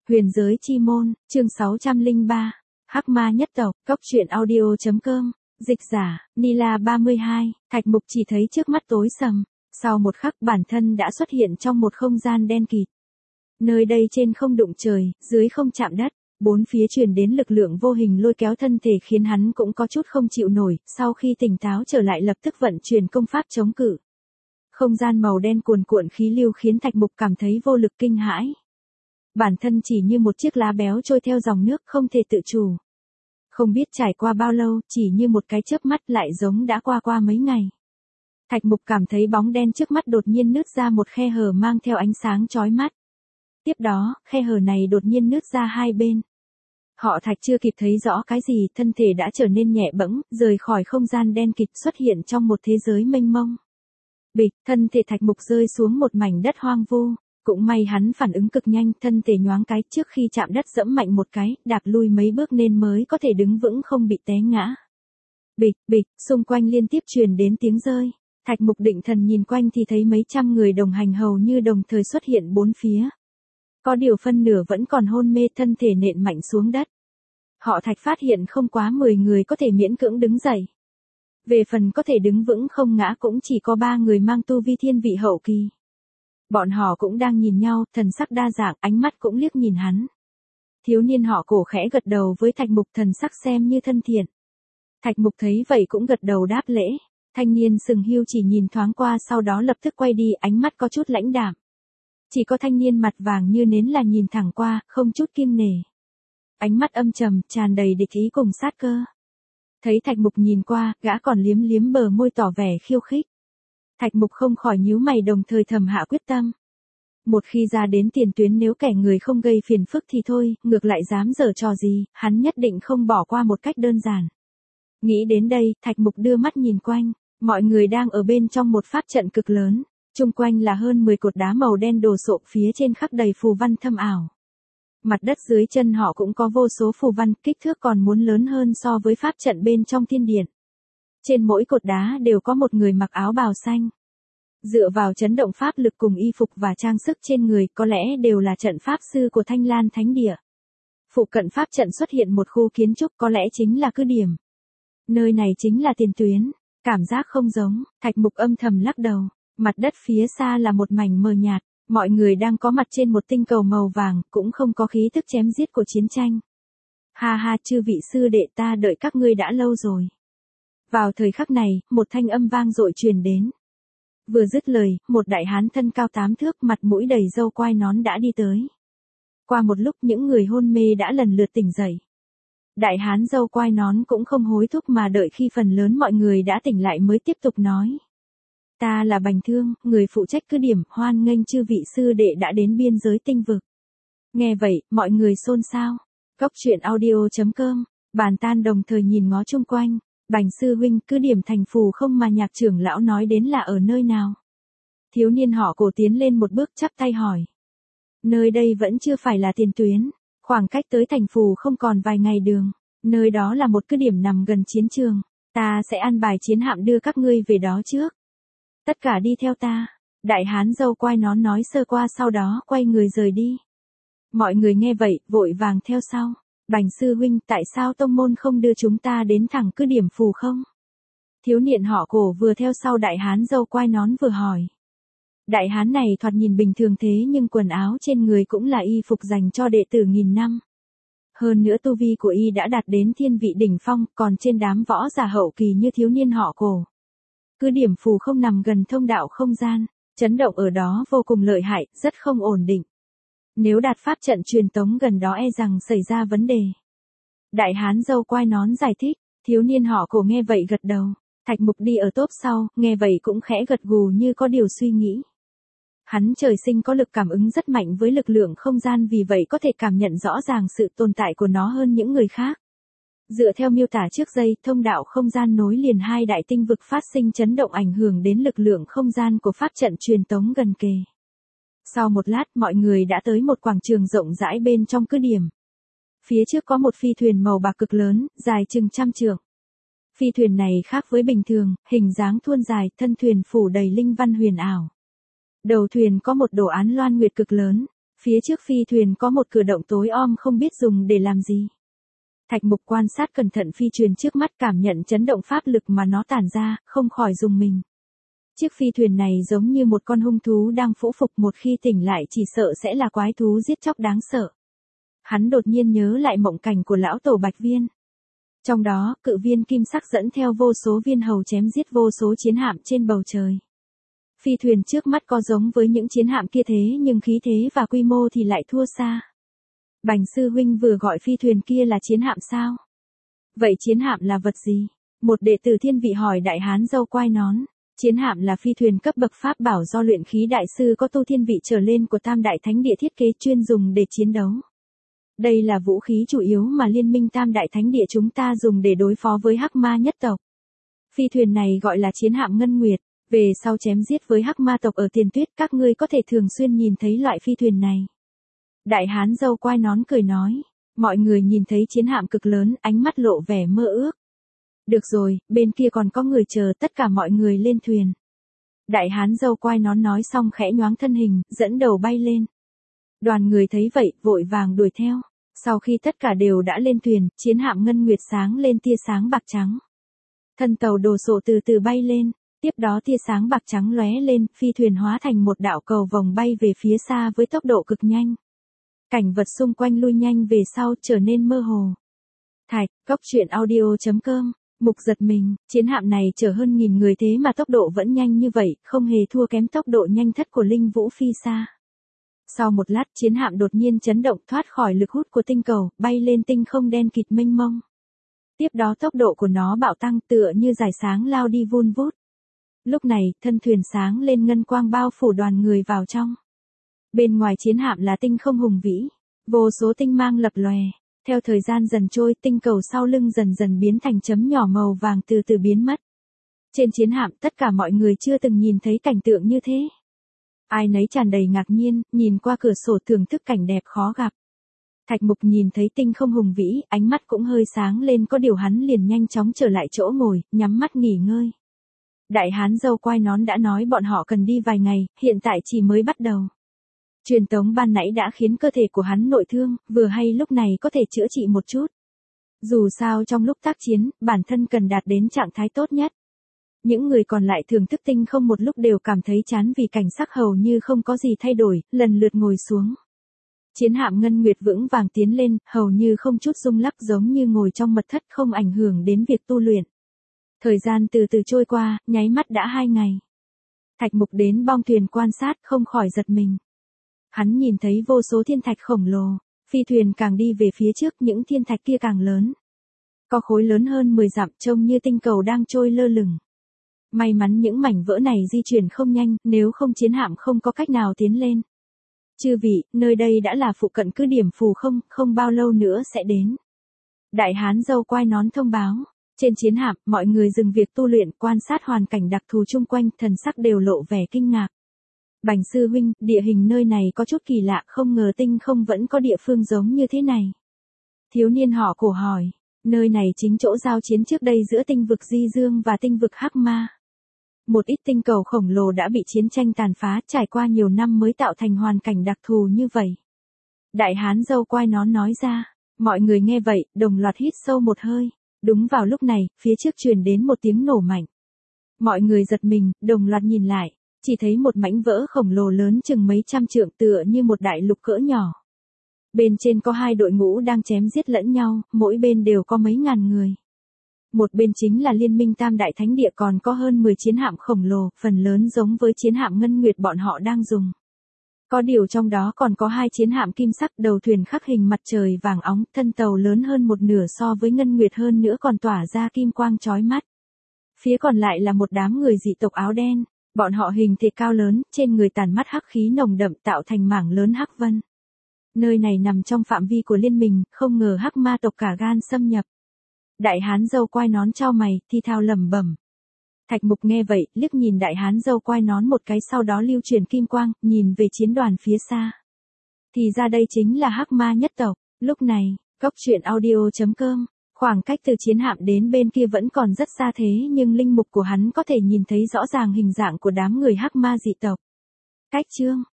Huyền giới chi môn, chương 603. Hắc ma nhất tộc, Cốc truyện audio.com, dịch giả, Nila 32, Thạch Mục chỉ thấy trước mắt tối sầm, sau một khắc bản thân đã xuất hiện trong một không gian đen kịt. Nơi đây trên không đụng trời, dưới không chạm đất, bốn phía truyền đến lực lượng vô hình lôi kéo thân thể khiến hắn cũng có chút không chịu nổi, sau khi tỉnh táo trở lại lập tức vận chuyển công pháp chống cự. Không gian màu đen cuồn cuộn khí lưu khiến Thạch Mục cảm thấy vô lực kinh hãi. Bản thân chỉ như một chiếc lá béo trôi theo dòng nước không thể tự chủ. Không biết trải qua bao lâu, chỉ như một cái chớp mắt lại giống đã qua mấy ngày. Thạch Mục cảm thấy bóng đen trước mắt đột nhiên nứt ra một khe hở mang theo ánh sáng chói mắt. Tiếp đó, khe hở này đột nhiên nứt ra hai bên. Họ Thạch chưa kịp thấy rõ cái gì, thân thể đã trở nên nhẹ bẫng, rời khỏi không gian đen kịt xuất hiện trong một thế giới mênh mông. Bịch, thân thể Thạch Mục rơi xuống một mảnh đất hoang vu. Cũng may hắn phản ứng cực nhanh, thân thể nhoáng cái trước khi chạm đất dẫm mạnh một cái, đạp lui mấy bước nên mới có thể đứng vững không bị té ngã. Bịch, bịch, xung quanh liên tiếp truyền đến tiếng rơi. Thạch Mục định thần nhìn quanh thì thấy mấy trăm người đồng hành hầu như đồng thời xuất hiện bốn phía. Có điều phân nửa vẫn còn hôn mê, thân thể nện mạnh xuống đất. Họ Thạch phát hiện không quá 10 người có thể miễn cưỡng đứng dậy. Về phần có thể đứng vững không ngã cũng chỉ có 3 người mang tu vi thiên vị hậu kỳ. Bọn họ cũng đang nhìn nhau, thần sắc đa dạng, ánh mắt cũng liếc nhìn hắn. Thiếu niên họ Cổ khẽ gật đầu với Thạch Mục, thần sắc xem như thân thiện. Thạch Mục thấy vậy cũng gật đầu đáp lễ. Thanh niên sừng hiu chỉ nhìn thoáng qua sau đó lập tức quay đi, ánh mắt có chút lãnh đạm. Chỉ có thanh niên mặt vàng như nến là nhìn thẳng qua, không chút kiêng nể. Ánh mắt âm trầm, tràn đầy địch ý cùng sát cơ. Thấy Thạch Mục nhìn qua, gã còn liếm liếm bờ môi tỏ vẻ khiêu khích. Thạch Mục không khỏi nhíu mày đồng thời thầm hạ quyết tâm. Một khi ra đến tiền tuyến nếu kẻ người không gây phiền phức thì thôi, ngược lại dám giở trò gì, hắn nhất định không bỏ qua một cách đơn giản. Nghĩ đến đây, Thạch Mục đưa mắt nhìn quanh, mọi người đang ở bên trong một pháp trận cực lớn, chung quanh là hơn 10 cột đá màu đen đổ sộ, phía trên khắc đầy phù văn thâm ảo. Mặt đất dưới chân họ cũng có vô số phù văn, kích thước còn muốn lớn hơn so với pháp trận bên trong thiên điện. Trên mỗi cột đá đều có một người mặc áo bào xanh. Dựa vào chấn động pháp lực cùng y phục và trang sức trên người, có lẽ đều là trận pháp sư của Thanh Lan Thánh Địa. Phụ cận pháp trận xuất hiện một khu kiến trúc, có lẽ chính là cứ điểm. Nơi này chính là tiền tuyến, cảm giác không giống. Thạch Mục âm thầm lắc đầu. Mặt đất phía xa là một mảnh mờ nhạt, mọi người đang có mặt trên một tinh cầu màu vàng, cũng không có khí thức chém giết của chiến tranh. Ha ha, chư vị sư đệ, ta đợi các ngươi đã lâu rồi. Vào thời khắc này, một thanh âm vang dội truyền đến. Vừa dứt lời, một đại hán thân cao 8 thước, mặt mũi đầy râu quai nón đã đi tới. Qua một lúc những người hôn mê đã lần lượt tỉnh dậy. Đại hán râu quai nón cũng không hối thúc mà đợi khi phần lớn mọi người đã tỉnh lại mới tiếp tục nói. Ta là Bành Thương, người phụ trách cứ điểm, hoan nghênh chư vị sư đệ đã đến biên giới tinh vực. Nghe vậy, mọi người xôn xao. Cốc truyện audio.com, bàn tan đồng thời nhìn ngó chung quanh. Bành sư huynh, cứ điểm thành phù không mà Nhạc trưởng lão nói đến là ở nơi nào? Thiếu niên họ Cổ tiến lên một bước chắp tay hỏi. Nơi đây vẫn chưa phải là tiền tuyến, khoảng cách tới thành phù không còn vài ngày đường, nơi đó là một cứ điểm nằm gần chiến trường, ta sẽ an bài chiến hạm đưa các ngươi về đó trước. Tất cả đi theo ta, đại hán râu quai nón nói sơ qua sau đó quay người rời đi. Mọi người nghe vậy, vội vàng theo sau. Bành sư huynh, tại sao tông môn không đưa chúng ta đến thẳng cứ điểm phù không? Thiếu niên họ Cổ vừa theo sau đại hán râu quai nón vừa hỏi. Đại hán này thoạt nhìn bình thường thế nhưng quần áo trên người cũng là y phục dành cho đệ tử nghìn năm. Hơn nữa tu vi của y đã đạt đến thiên vị đỉnh phong, còn trên đám võ giả hậu kỳ như thiếu niên họ Cổ. Cứ điểm phù không nằm gần thông đạo không gian, chấn động ở đó vô cùng lợi hại, rất không ổn định. Nếu đặt pháp trận truyền tống gần đó e rằng xảy ra vấn đề. Đại hán râu quai nón giải thích, thiếu niên họ Cổ nghe vậy gật đầu. Thạch Mục đi ở tốp sau, nghe vậy cũng khẽ gật gù như có điều suy nghĩ. Hắn trời sinh có lực cảm ứng rất mạnh với lực lượng không gian, vì vậy có thể cảm nhận rõ ràng sự tồn tại của nó hơn những người khác. Dựa theo miêu tả trước đây, thông đạo không gian nối liền hai đại tinh vực phát sinh chấn động ảnh hưởng đến lực lượng không gian của pháp trận truyền tống gần kề. Sau một lát, mọi người đã tới một quảng trường rộng rãi bên trong cứ điểm. Phía trước có một phi thuyền màu bạc cực lớn, dài chừng 100 trượng. Phi thuyền này khác với bình thường, hình dáng thuôn dài, thân thuyền phủ đầy linh văn huyền ảo. Đầu thuyền có một đồ án loan nguyệt cực lớn, Phía trước phi thuyền có một cửa động tối om không biết dùng để làm gì. Thạch Mục quan sát cẩn thận phi thuyền trước mắt, cảm nhận chấn động pháp lực mà nó tản ra, không khỏi rùng mình. Chiếc phi thuyền này giống như một con hung thú đang phũ phục, một khi tỉnh lại chỉ sợ sẽ là quái thú giết chóc đáng sợ. Hắn đột nhiên nhớ lại mộng cảnh của lão tổ Bạch Viên. Trong đó, cự viên kim sắc dẫn theo vô số viên hầu chém giết vô số chiến hạm trên bầu trời. Phi thuyền trước mắt có giống với những chiến hạm kia thế nhưng khí thế và quy mô thì lại thua xa. Bành sư huynh vừa gọi phi thuyền kia là chiến hạm sao? Vậy chiến hạm là vật gì? Một đệ tử Thiên Vị hỏi đại hán râu quai nón. Chiến hạm là phi thuyền cấp bậc pháp bảo do luyện khí đại sư có tu thiên vị trở lên của Tam Đại Thánh Địa thiết kế, chuyên dùng để chiến đấu. Đây là vũ khí chủ yếu mà liên minh Tam Đại Thánh Địa chúng ta dùng để đối phó với Hắc Ma nhất tộc. Phi thuyền này gọi là chiến hạm Ngân Nguyệt. Về sau chém giết với Hắc Ma tộc ở Tiền Tuyết, các ngươi có thể thường xuyên nhìn thấy loại phi thuyền này. Đại hán râu quai nón cười nói. Mọi người nhìn thấy chiến hạm cực lớn, ánh mắt lộ vẻ mơ ước. Được rồi, bên kia còn có người chờ, tất cả mọi người lên thuyền. Đại hán râu quai nón nói xong khẽ nhoáng thân hình, dẫn đầu bay lên. Đoàn người thấy vậy, vội vàng đuổi theo. Sau khi tất cả đều đã lên thuyền, chiến hạm Ngân Nguyệt sáng lên tia sáng bạc trắng. Thân tàu đồ sộ từ từ bay lên, tiếp đó tia sáng bạc trắng lóe lên, phi thuyền hóa thành một đạo cầu vồng bay về phía xa với tốc độ cực nhanh. Cảnh vật xung quanh lui nhanh về sau, trở nên mơ hồ. Thạch, Góc.audio.com. Mục giật mình, chiến hạm này chở hơn 1000 người thế mà tốc độ vẫn nhanh như vậy, không hề thua kém tốc độ nhanh thất của Linh Vũ Phi Sa. Sau một lát, chiến hạm đột nhiên chấn động, thoát khỏi lực hút của tinh cầu, bay lên tinh không đen kịt mênh mông. Tiếp đó tốc độ của nó bạo tăng, tựa như dải sáng lao đi vun vút. Lúc này, thân thuyền sáng lên, ngân quang bao phủ đoàn người vào trong. Bên ngoài chiến hạm là tinh không hùng vĩ, vô số tinh mang lập lòe. Theo thời gian dần trôi, tinh cầu sau lưng dần dần biến thành chấm nhỏ màu vàng, từ từ biến mất. Trên chiến hạm, tất cả mọi người chưa từng nhìn thấy cảnh tượng như thế. Ai nấy tràn đầy ngạc nhiên, nhìn qua cửa sổ thưởng thức cảnh đẹp khó gặp. Thạch Mục nhìn thấy tinh không hùng vĩ, ánh mắt cũng hơi sáng lên, có điều hắn liền nhanh chóng trở lại chỗ ngồi, nhắm mắt nghỉ ngơi. Đại hán râu quai nón đã nói bọn họ cần đi vài ngày, hiện tại chỉ mới bắt đầu. Truyền tống ban nãy đã khiến cơ thể của hắn nội thương, vừa hay lúc này có thể chữa trị một chút. Dù sao trong lúc tác chiến, bản thân cần đạt đến trạng thái tốt nhất. Những người còn lại thưởng thức tinh không một lúc đều cảm thấy chán vì cảnh sắc hầu như không có gì thay đổi, lần lượt ngồi xuống. Chiến hạm Ngân Nguyệt vững vàng tiến lên, hầu như không chút rung lắc, giống như ngồi trong mật thất, không ảnh hưởng đến việc tu luyện. Thời gian từ từ trôi qua, nháy mắt đã 2 ngày. Thạch Mục đến bong thuyền quan sát, không khỏi giật mình. Hắn nhìn thấy vô số thiên thạch khổng lồ, phi thuyền càng đi về phía trước, những thiên thạch kia càng lớn. Có khối lớn hơn 10 dặm, trông như tinh cầu đang trôi lơ lửng. May mắn những mảnh vỡ này di chuyển không nhanh, nếu không chiến hạm không có cách nào tiến lên. Chư vị, nơi đây đã là phụ cận cứ điểm phù không bao lâu nữa sẽ đến. Đại hán râu quai nón thông báo. Trên chiến hạm, mọi người dừng việc tu luyện, quan sát hoàn cảnh đặc thù chung quanh, thần sắc đều lộ vẻ kinh ngạc. Bành sư huynh, địa hình nơi này có chút kỳ lạ, không ngờ tinh không vẫn có địa phương giống như thế này. Thiếu niên họ Cổ hỏi, nơi này chính chỗ giao chiến trước đây giữa tinh vực Di Dương và tinh vực Hắc Ma. Một ít tinh cầu khổng lồ đã bị chiến tranh tàn phá, trải qua nhiều năm mới tạo thành hoàn cảnh đặc thù như vậy. Đại hán râu quai nón nói ra, mọi người nghe vậy, đồng loạt hít sâu một hơi. Đúng vào lúc này, phía trước truyền đến một tiếng nổ mạnh. Mọi người giật mình, đồng loạt nhìn lại, chỉ thấy một mảnh vỡ khổng lồ lớn chừng mấy trăm trượng, tựa như một đại lục cỡ nhỏ. Bên trên có 2 đội ngũ đang chém giết lẫn nhau, mỗi bên đều có mấy ngàn người. Một bên chính là liên minh Tam Đại Thánh Địa, còn có hơn 10 chiến hạm khổng lồ, phần lớn giống với chiến hạm Ngân Nguyệt bọn họ đang dùng. Có điều trong đó còn có 2 chiến hạm kim sắc, đầu thuyền khắc hình mặt trời vàng óng, thân tàu lớn hơn một nửa so với Ngân Nguyệt, hơn nữa còn tỏa ra kim quang chói mắt. Phía còn lại là một đám người dị tộc áo đen, bọn họ hình thể cao lớn, trên người tản mắt hắc khí nồng đậm, tạo thành mảng lớn hắc vân. Nơi này nằm trong phạm vi của liên minh, không ngờ Hắc Ma tộc cả gan xâm nhập. Đại hán râu quai nón chau mày, thi thao lẩm bẩm. Thạch Mục nghe vậy, liếc nhìn đại hán râu quai nón một cái, sau đó lưu chuyển kim quang, nhìn về chiến đoàn phía xa. Thì ra đây chính là Hắc Ma nhất tộc. Lúc này, Góc.audio.com, khoảng cách từ chiến hạm đến bên kia vẫn còn rất xa, thế nhưng linh mục của hắn có thể nhìn thấy rõ ràng hình dạng của đám người Hắc Ma dị tộc. Cách chương